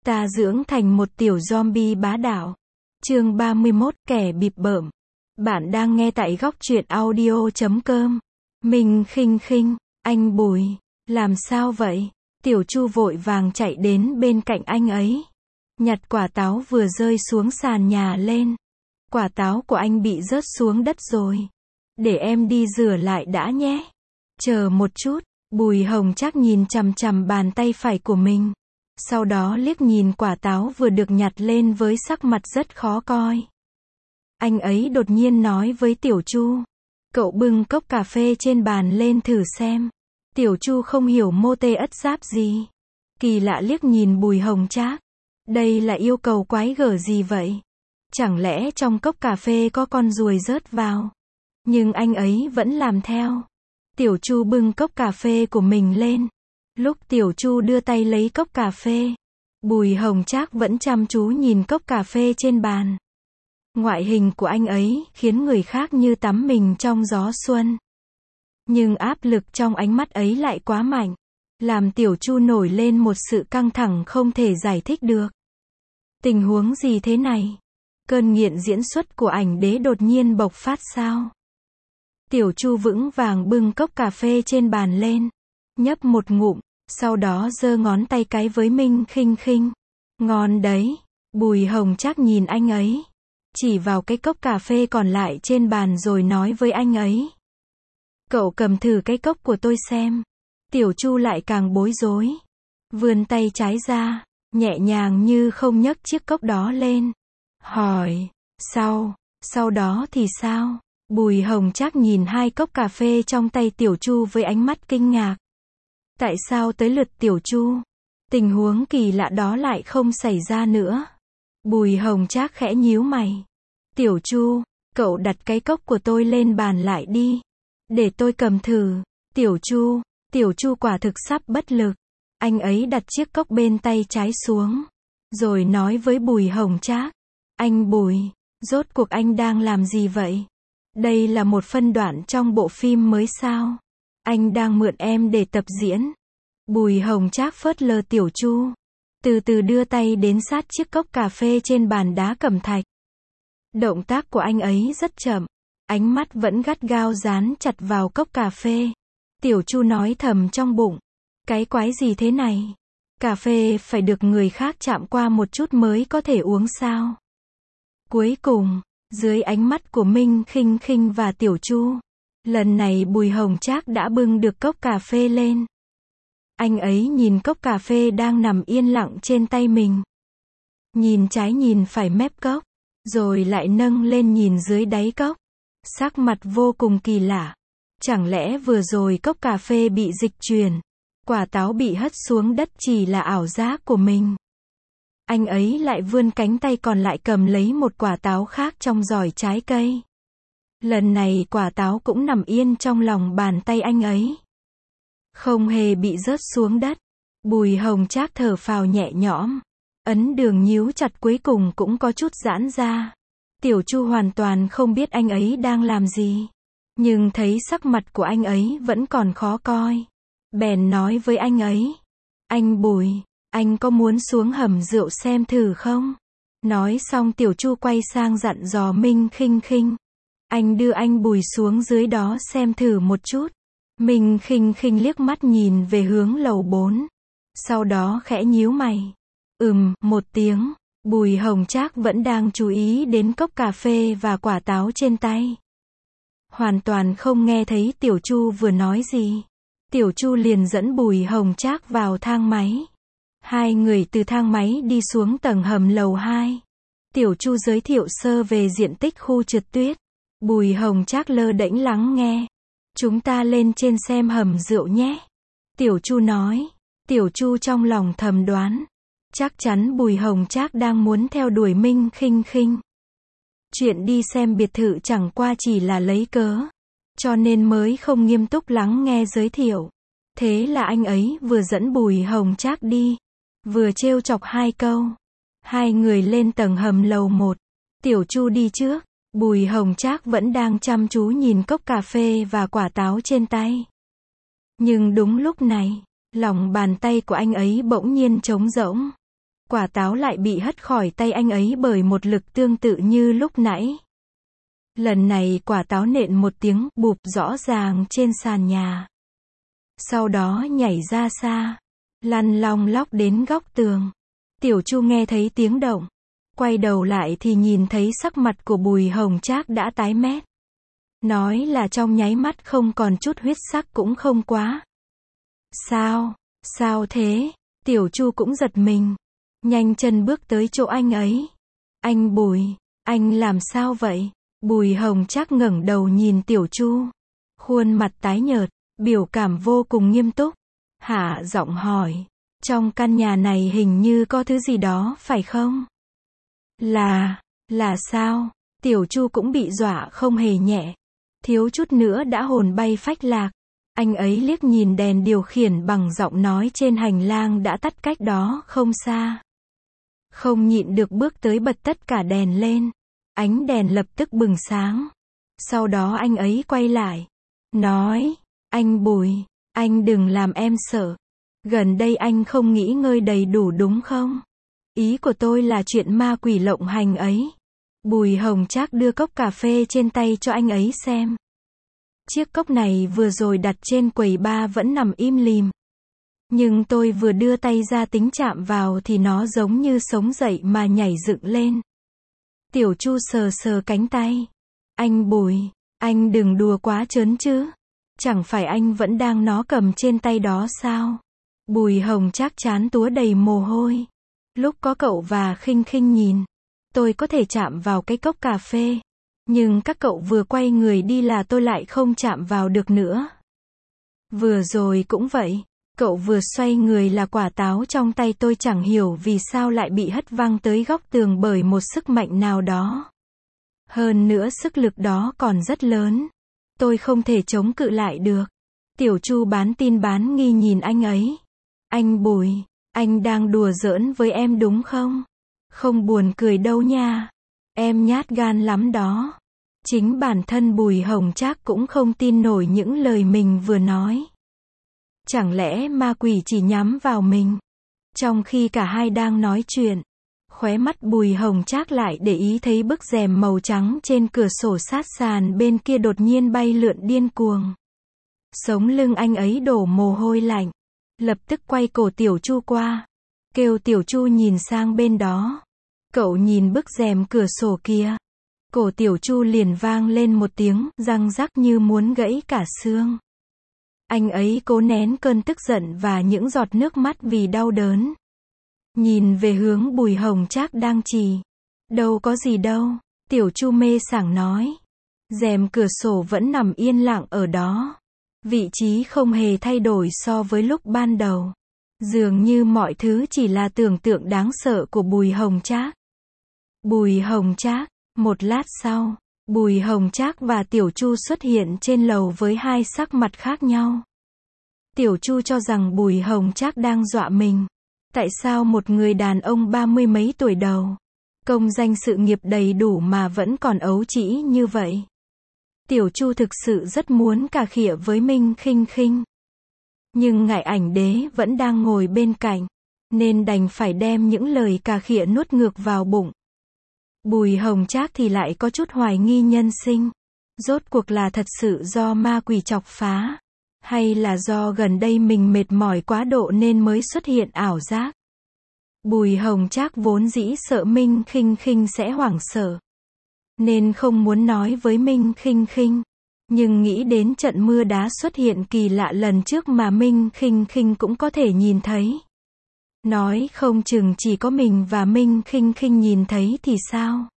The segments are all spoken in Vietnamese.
Ta dưỡng thành một tiểu zombie bá đạo. Chương 31, kẻ bịp bợm. Bạn đang nghe tại góc truyện audio.com. Mình khinh khinh, anh Bùi, làm sao vậy? Tiểu Chu vội vàng chạy đến bên cạnh anh ấy. Nhặt quả táo vừa rơi xuống sàn nhà lên. Quả táo của anh bị rớt xuống đất rồi. Để em đi rửa lại đã nhé. Chờ một chút, Bùi Hồng Trác nhìn chằm chằm bàn tay phải của mình. Sau đó liếc nhìn quả táo vừa được nhặt lên với sắc mặt rất khó coi. Anh ấy đột nhiên nói với Tiểu Chu. Cậu bưng cốc cà phê trên bàn lên thử xem. Tiểu Chu không hiểu mô tê ất giáp gì. Kỳ lạ liếc nhìn Bùi Hồng Trác. Đây là yêu cầu quái gở gì vậy? Chẳng lẽ trong cốc cà phê có con ruồi rớt vào? Nhưng anh ấy vẫn làm theo. Tiểu Chu bưng cốc cà phê của mình lên. Lúc Tiểu Chu đưa tay lấy cốc cà phê, Bùi Hồng Trác vẫn chăm chú nhìn cốc cà phê trên bàn. Ngoại hình của anh ấy khiến người khác như tắm mình trong gió xuân. Nhưng áp lực trong ánh mắt ấy lại quá mạnh, làm Tiểu Chu nổi lên một sự căng thẳng không thể giải thích được. Tình huống gì thế này? Cơn nghiện diễn xuất của ảnh đế đột nhiên bộc phát sao? Tiểu Chu vững vàng bưng cốc cà phê trên bàn lên, nhấp một ngụm, sau đó giơ ngón tay cái với Minh khinh khinh. Ngon đấy. Bùi Hồng Trác nhìn anh ấy, chỉ vào cái cốc cà phê còn lại trên bàn rồi nói với anh ấy. Cậu cầm thử cái cốc của tôi xem. Tiểu Chu lại càng bối rối. Vươn tay trái ra, nhẹ nhàng như không nhấc chiếc cốc đó lên. Hỏi, sau đó thì sao? Bùi Hồng Trác nhìn hai cốc cà phê trong tay Tiểu Chu với ánh mắt kinh ngạc. Tại sao tới lượt Tiểu Chu? Tình huống kỳ lạ đó lại không xảy ra nữa. Bùi Hồng Trác khẽ nhíu mày. Tiểu Chu, cậu đặt cái cốc của tôi lên bàn lại đi. Để tôi cầm thử. Tiểu Chu quả thực sắp bất lực. Anh ấy đặt chiếc cốc bên tay trái xuống. Rồi nói với Bùi Hồng Trác. Anh Bùi, rốt cuộc anh đang làm gì vậy? Đây là một phân đoạn trong bộ phim mới sao? Anh đang mượn em để tập diễn. Bùi Hồng Trác phớt lờ Tiểu Chu. Từ từ đưa tay đến sát chiếc cốc cà phê trên bàn đá cẩm thạch. Động tác của anh ấy rất chậm. Ánh mắt vẫn gắt gao dán chặt vào cốc cà phê. Tiểu Chu nói thầm trong bụng. Cái quái gì thế này? Cà phê phải được người khác chạm qua một chút mới có thể uống sao? Cuối cùng, dưới ánh mắt của Minh khinh khinh và Tiểu Chu, lần này Bùi Hồng Trác đã bưng được cốc cà phê lên. Anh ấy nhìn cốc cà phê đang nằm yên lặng trên tay mình. Nhìn trái nhìn phải mép cốc, rồi lại nâng lên nhìn dưới đáy cốc. Sắc mặt vô cùng kỳ lạ. Chẳng lẽ vừa rồi cốc cà phê bị dịch chuyển, quả táo bị hất xuống đất chỉ là ảo giác của mình? Anh ấy lại vươn cánh tay còn lại cầm lấy một quả táo khác trong giỏ trái cây. Lần này quả táo cũng nằm yên trong lòng bàn tay anh ấy. Không hề bị rớt xuống đất. Bùi Hồng Trác thở phào nhẹ nhõm. Ấn đường nhíu chặt cuối cùng cũng có chút giãn ra. Tiểu Chu hoàn toàn không biết anh ấy đang làm gì. Nhưng thấy sắc mặt của anh ấy vẫn còn khó coi. Bèn nói với anh ấy. Anh Bùi, anh có muốn xuống hầm rượu xem thử không? Nói xong Tiểu Chu quay sang dặn dò Minh khinh khinh. Anh đưa anh Bùi xuống dưới đó xem thử một chút. Minh khinh khinh liếc mắt nhìn về hướng lầu 4. Sau đó khẽ nhíu mày. Một tiếng. Bùi Hồng Trác vẫn đang chú ý đến cốc cà phê và quả táo trên tay. Hoàn toàn không nghe thấy Tiểu Chu vừa nói gì. Tiểu Chu liền dẫn Bùi Hồng Trác vào thang máy. Hai người từ thang máy đi xuống tầng hầm lầu 2. Tiểu Chu giới thiệu sơ về diện tích khu trượt tuyết. Bùi Hồng Trác lơ đễnh lắng nghe. Chúng ta lên trên xem hầm rượu nhé. Tiểu Chu nói. Tiểu Chu trong lòng thầm đoán. Chắc chắn Bùi Hồng Trác đang muốn theo đuổi Minh khinh khinh. Chuyện đi xem biệt thự chẳng qua chỉ là lấy cớ. Cho nên mới không nghiêm túc lắng nghe giới thiệu. Thế là anh ấy vừa dẫn Bùi Hồng Trác đi, vừa trêu chọc hai câu. Hai người lên tầng hầm lầu 1. Tiểu Chu đi trước. Bùi Hồng Trác vẫn đang chăm chú nhìn cốc cà phê và quả táo trên tay. Nhưng đúng lúc này, lòng bàn tay của anh ấy bỗng nhiên trống rỗng. Quả táo lại bị hất khỏi tay anh ấy bởi một lực tương tự như lúc nãy. Lần này quả táo nện một tiếng bụp rõ ràng trên sàn nhà. Sau đó nhảy ra xa, lăn long lóc đến góc tường. Tiểu Chu nghe thấy tiếng động, quay đầu lại thì nhìn thấy sắc mặt của Bùi Hồng Trác đã tái mét. Nói là trong nháy mắt không còn chút huyết sắc cũng không quá. Sao thế? Tiểu Chu cũng giật mình, nhanh chân bước tới chỗ anh ấy. Anh Bùi, anh làm sao vậy? Bùi Hồng Trác ngẩng đầu nhìn Tiểu Chu, khuôn mặt tái nhợt, biểu cảm vô cùng nghiêm túc, hạ giọng hỏi, trong căn nhà này hình như có thứ gì đó phải không? Là sao? Tiểu Chu cũng bị dọa không hề nhẹ, thiếu chút nữa đã hồn bay phách lạc. Anh ấy liếc nhìn đèn điều khiển bằng giọng nói trên hành lang đã tắt cách đó không xa. Không nhịn được bước tới bật tất cả đèn lên. Ánh đèn lập tức bừng sáng. Sau đó anh ấy quay lại, nói, anh Bùi, anh đừng làm em sợ. Gần đây anh không nghỉ ngơi đầy đủ đúng không? Ý của tôi là chuyện ma quỷ lộng hành ấy. Bùi Hồng Trác đưa cốc cà phê trên tay cho anh ấy xem. Chiếc cốc này vừa rồi đặt trên quầy bar vẫn nằm im lìm. Nhưng tôi vừa đưa tay ra tính chạm vào thì nó giống như sống dậy mà nhảy dựng lên. Tiểu Chu sờ sờ cánh tay. Anh Bùi, anh đừng đùa quá trớn chứ. Chẳng phải anh vẫn đang nó cầm trên tay đó sao? Bùi Hồng Trác trán túa đầy mồ hôi. Lúc có cậu và Khinh Khinh nhìn, tôi có thể chạm vào cái cốc cà phê. Nhưng các cậu vừa quay người đi là tôi lại không chạm vào được nữa. Vừa rồi cũng vậy, cậu vừa xoay người là quả táo trong tay tôi chẳng hiểu vì sao lại bị hất văng tới góc tường bởi một sức mạnh nào đó. Hơn nữa sức lực đó còn rất lớn. Tôi không thể chống cự lại được. Tiểu Chu bán tin bán nghi nhìn anh ấy. Anh Bùi, anh đang đùa giỡn với em đúng không? Không buồn cười đâu nha. Em nhát gan lắm đó. Chính bản thân Bùi Hồng Trác cũng không tin nổi những lời mình vừa nói. Chẳng lẽ ma quỷ chỉ nhắm vào mình? Trong khi cả hai đang nói chuyện, khóe mắt Bùi Hồng Trác lại để ý thấy bức rèm màu trắng trên cửa sổ sát sàn bên kia đột nhiên bay lượn điên cuồng. Sống lưng anh ấy đổ mồ hôi lạnh. Lập tức quay cổ Tiểu Chu qua, kêu Tiểu Chu nhìn sang bên đó. Cậu nhìn bức rèm cửa sổ kia. Cổ Tiểu Chu liền vang lên một tiếng răng rắc như muốn gãy cả xương. Anh ấy cố nén cơn tức giận và những giọt nước mắt vì đau đớn. Nhìn về hướng Bùi Hồng Trác đang chỉ. Đâu có gì đâu, Tiểu Chu mê sảng nói. Rèm cửa sổ vẫn nằm yên lặng ở đó. Vị trí không hề thay đổi so với lúc ban đầu. Dường như mọi thứ chỉ là tưởng tượng đáng sợ của Bùi Hồng Trác. Bùi Hồng Trác. Một lát sau, Bùi Hồng Trác và Tiểu Chu xuất hiện trên lầu với hai sắc mặt khác nhau. Tiểu Chu cho rằng Bùi Hồng Trác đang dọa mình. Tại sao một người đàn ông 30 mấy tuổi đầu, công danh sự nghiệp đầy đủ mà vẫn còn ấu trĩ như vậy? Tiểu Chu thực sự rất muốn cà khịa với Minh Khinh Khinh. Nhưng ngại ảnh đế vẫn đang ngồi bên cạnh, nên đành phải đem những lời cà khịa nuốt ngược vào bụng. Bùi Hồng Trác thì lại có chút hoài nghi nhân sinh. Rốt cuộc là thật sự do ma quỷ chọc phá, hay là do gần đây mình mệt mỏi quá độ nên mới xuất hiện ảo giác. Bùi Hồng Trác vốn dĩ sợ Minh Khinh Khinh sẽ hoảng sợ, nên không muốn nói với Minh Khinh Khinh. Nhưng nghĩ đến trận mưa đá xuất hiện kỳ lạ lần trước mà Minh Khinh Khinh cũng có thể nhìn thấy. Nói không chừng chỉ có mình và Minh Khinh Khinh nhìn thấy thì sao?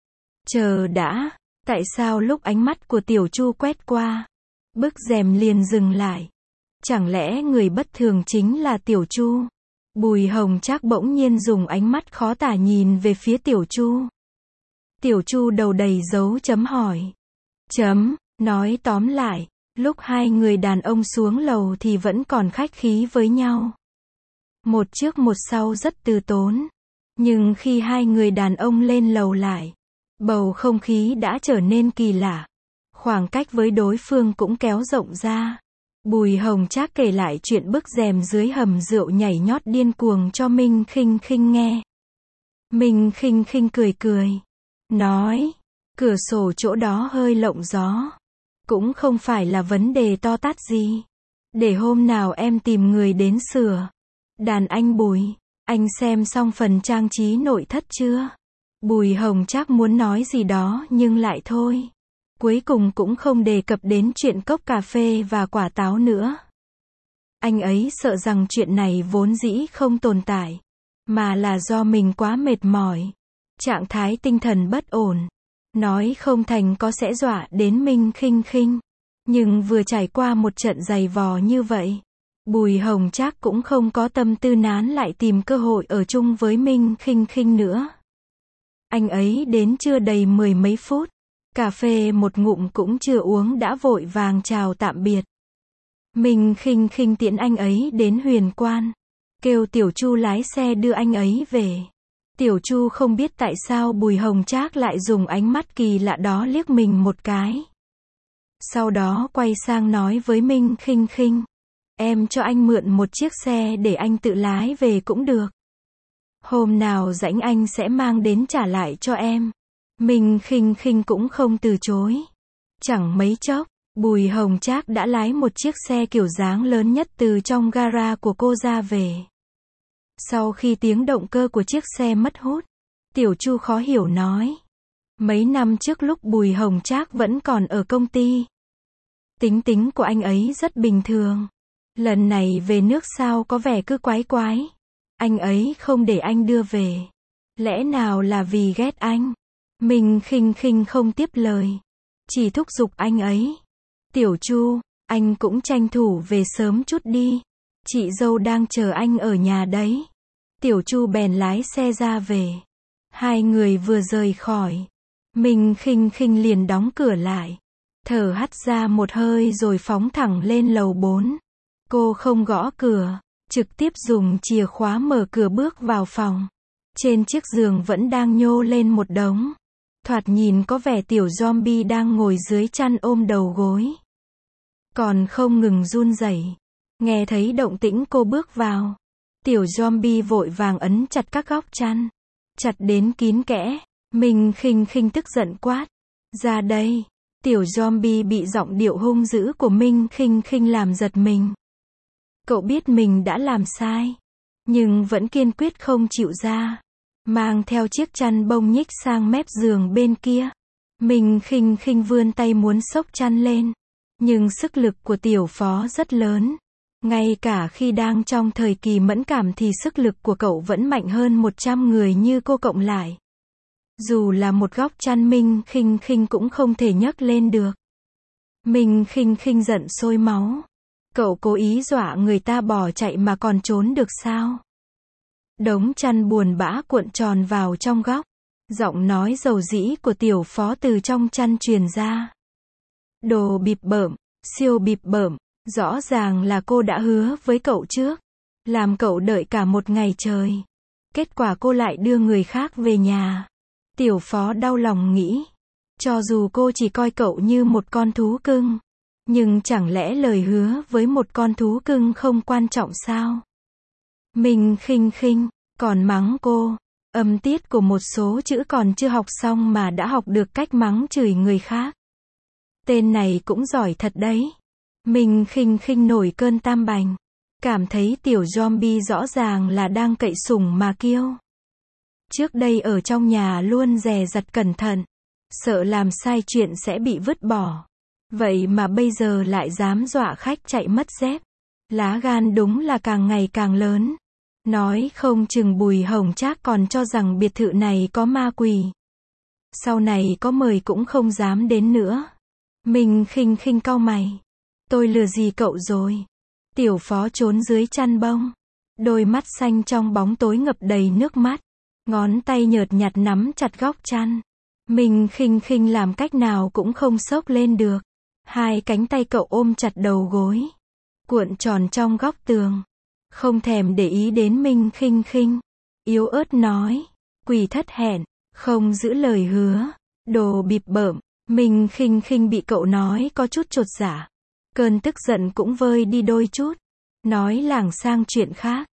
Chờ đã, tại sao lúc ánh mắt của Tiểu Chu quét qua, bức rèm liền dừng lại? Chẳng lẽ người bất thường chính là Tiểu Chu? Bùi Hồng Trác bỗng nhiên dùng ánh mắt khó tả nhìn về phía Tiểu Chu. Tiểu Chu đầu đầy dấu chấm hỏi. Nói tóm lại, lúc hai người đàn ông xuống lầu thì vẫn còn khách khí với nhau. Một trước một sau rất từ tốn. Nhưng khi hai người đàn ông lên lầu lại, bầu không khí đã trở nên kỳ lạ. Khoảng cách với đối phương cũng kéo rộng ra. Bùi Hồng Trác kể lại chuyện bức rèm dưới hầm rượu nhảy nhót điên cuồng cho Minh Khinh Khinh nghe. Minh khinh khinh cười cười. Nói, cửa sổ chỗ đó hơi lộng gió. Cũng không phải là vấn đề to tát gì. Để hôm nào em tìm người đến sửa. Đàn anh Bùi, anh xem xong phần trang trí nội thất chưa? Bùi Hồng Trác muốn nói gì đó nhưng lại thôi. Cuối cùng cũng không đề cập đến chuyện cốc cà phê và quả táo nữa. Anh ấy sợ rằng chuyện này vốn dĩ không tồn tại, mà là do mình quá mệt mỏi, trạng thái tinh thần bất ổn. Nói không thành có sẽ dọa đến Minh khinh khinh. Nhưng vừa trải qua một trận dày vò như vậy, Bùi Hồng Trác cũng không có tâm tư nán lại tìm cơ hội ở chung với Minh khinh khinh nữa. Anh ấy đến chưa đầy 10 mấy phút, cà phê một ngụm cũng chưa uống đã vội vàng chào tạm biệt. Minh khinh khinh tiễn anh ấy đến Huyền Quan, kêu Tiểu Chu lái xe đưa anh ấy về. Tiểu Chu không biết tại sao Bùi Hồng Trác lại dùng ánh mắt kỳ lạ đó liếc mình một cái. Sau đó quay sang nói với Minh khinh khinh, em cho anh mượn một chiếc xe để anh tự lái về cũng được. Hôm nào rảnh anh sẽ mang đến trả lại cho em. Minh khinh khinh cũng không từ chối. Chẳng mấy chốc, Bùi Hồng Trác đã lái một chiếc xe kiểu dáng lớn nhất từ trong gara của cô ra về. Sau khi tiếng động cơ của chiếc xe mất hút, Tiểu Chu khó hiểu nói. Mấy năm trước lúc Bùi Hồng Trác vẫn còn ở công ty, tính tính của anh ấy rất bình thường. Lần này về nước sao có vẻ cứ quái quái. Anh ấy không để anh đưa về. Lẽ nào là vì ghét anh? Minh khinh khinh không tiếp lời, chỉ thúc giục anh ấy. Tiểu Chu, anh cũng tranh thủ về sớm chút đi. Chị dâu đang chờ anh ở nhà đấy. Tiểu Chu bèn lái xe ra về. Hai người vừa rời khỏi, Minh khinh khinh liền đóng cửa lại, thở hắt ra một hơi rồi phóng thẳng lên lầu 4. Cô không gõ cửa, trực tiếp dùng chìa khóa mở cửa bước vào phòng. Trên chiếc giường vẫn đang nhô lên một đống. Thoạt nhìn có vẻ tiểu zombie đang ngồi dưới chăn ôm đầu gối, còn không ngừng run rẩy. Nghe thấy động tĩnh cô bước vào, tiểu zombie vội vàng ấn chặt các góc chăn, chặt đến kín kẽ. Minh khinh khinh tức giận quát, ra đây. Tiểu zombie bị giọng điệu hung dữ của Minh khinh khinh làm giật mình. Cậu biết mình đã làm sai, nhưng vẫn kiên quyết không chịu ra, mang theo chiếc chăn bông nhích sang mép giường bên kia. Minh khinh khinh vươn tay muốn xốc chăn lên, nhưng sức lực của tiểu phó rất lớn. Ngay cả khi đang trong thời kỳ mẫn cảm thì sức lực của cậu vẫn mạnh hơn 100 người như cô cộng lại. Dù là một góc chăn Minh khinh khinh cũng không thể nhấc lên được. Minh khinh khinh giận sôi máu. Cậu cố ý dọa người ta bỏ chạy mà còn trốn được sao? Đống chăn buồn bã cuộn tròn vào trong góc. Giọng nói dầu dĩ của tiểu phó từ trong chăn truyền ra. Đồ bịp bợm, siêu bịp bợm. Rõ ràng là cô đã hứa với cậu trước, làm cậu đợi cả một ngày trời. Kết quả cô lại đưa người khác về nhà. Tiểu phó đau lòng nghĩ, cho dù cô chỉ coi cậu như một con thú cưng, nhưng chẳng lẽ lời hứa với một con thú cưng không quan trọng sao? Minh khinh khinh còn mắng cô, âm tiết của một số chữ còn chưa học xong mà đã học được cách mắng chửi người khác. Tên này cũng giỏi thật đấy. Minh khinh khinh nổi cơn tam bành, cảm thấy tiểu zombie rõ ràng là đang cậy sủng mà kiêu. Trước đây ở trong nhà luôn dè dặt cẩn thận, sợ làm sai chuyện sẽ bị vứt bỏ. Vậy mà bây giờ lại dám dọa khách chạy mất dép. Lá gan đúng là càng ngày càng lớn. Nói không chừng Bùi Hồng Trác còn cho rằng biệt thự này có ma quỷ. Sau này có mời cũng không dám đến nữa. Minh khinh khinh cau mày. Tôi lừa gì cậu rồi? Tiểu phó trốn dưới chăn bông. Đôi mắt xanh trong bóng tối ngập đầy nước mắt. Ngón tay nhợt nhạt nắm chặt góc chăn. Minh khinh khinh làm cách nào cũng không xốc lên được. Hai cánh tay cậu ôm chặt đầu gối, cuộn tròn trong góc tường, không thèm để ý đến Minh khinh khinh. Yếu ớt nói, quỷ thất hẹn, không giữ lời hứa, đồ bịp bợm. Minh khinh khinh bị cậu nói có chút chột dạ. Cơn tức giận cũng vơi đi đôi chút. Nói lảng sang chuyện khác.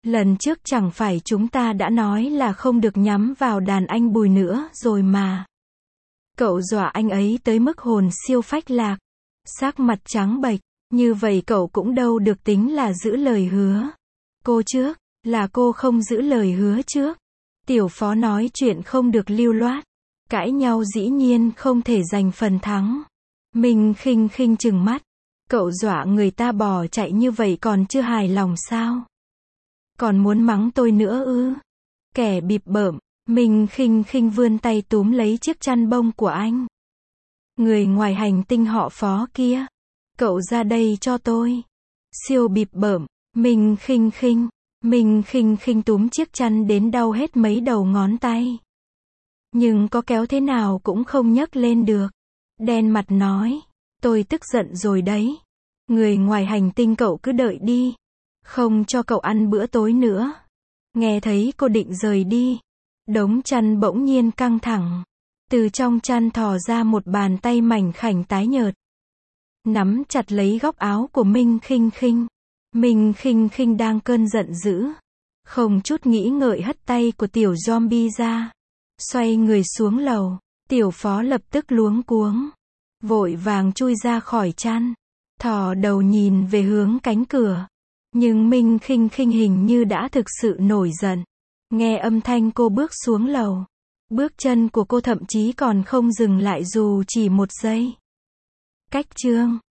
Lần trước chẳng phải chúng ta đã nói là không được nhắm vào đàn anh Bùi nữa rồi mà. Cậu dọa anh ấy tới mức hồn siêu phách lạc. Sắc mặt trắng bệch, như vậy cậu cũng đâu được tính là giữ lời hứa. Cô trước, là cô không giữ lời hứa trước. Tiểu Phó nói chuyện không được lưu loát. Cãi nhau dĩ nhiên không thể giành phần thắng. Mình khinh khinh trừng mắt. Cậu dọa người ta bỏ chạy như vậy còn chưa hài lòng sao? Còn muốn mắng tôi nữa ư? Kẻ bịp bợm. Mình khinh khinh vươn tay túm lấy chiếc chăn bông của anh. Người ngoài hành tinh họ Phó kia. Cậu ra đây cho tôi. Siêu bịp bợm. Mình khinh khinh. Mình khinh khinh túm chiếc chăn đến đau hết mấy đầu ngón tay. Nhưng có kéo thế nào cũng không nhấc lên được. Đen mặt nói. Tôi tức giận rồi đấy. Người ngoài hành tinh cậu cứ đợi đi. Không cho cậu ăn bữa tối nữa. Nghe thấy cô định rời đi. Đống chăn bỗng nhiên căng thẳng. Từ trong chăn thò ra một bàn tay mảnh khảnh tái nhợt. Nắm chặt lấy góc áo của Minh khinh khinh. Minh khinh khinh đang cơn giận dữ. Không chút nghĩ ngợi hất tay của tiểu zombie ra. Xoay người xuống lầu. Tiểu Phó lập tức luống cuống. Vội vàng chui ra khỏi chăn. Thò đầu nhìn về hướng cánh cửa. Nhưng Minh khinh khinh hình như đã thực sự nổi giận. Nghe âm thanh cô bước xuống lầu. Bước chân của cô thậm chí còn không dừng lại dù chỉ một giây. Cách chương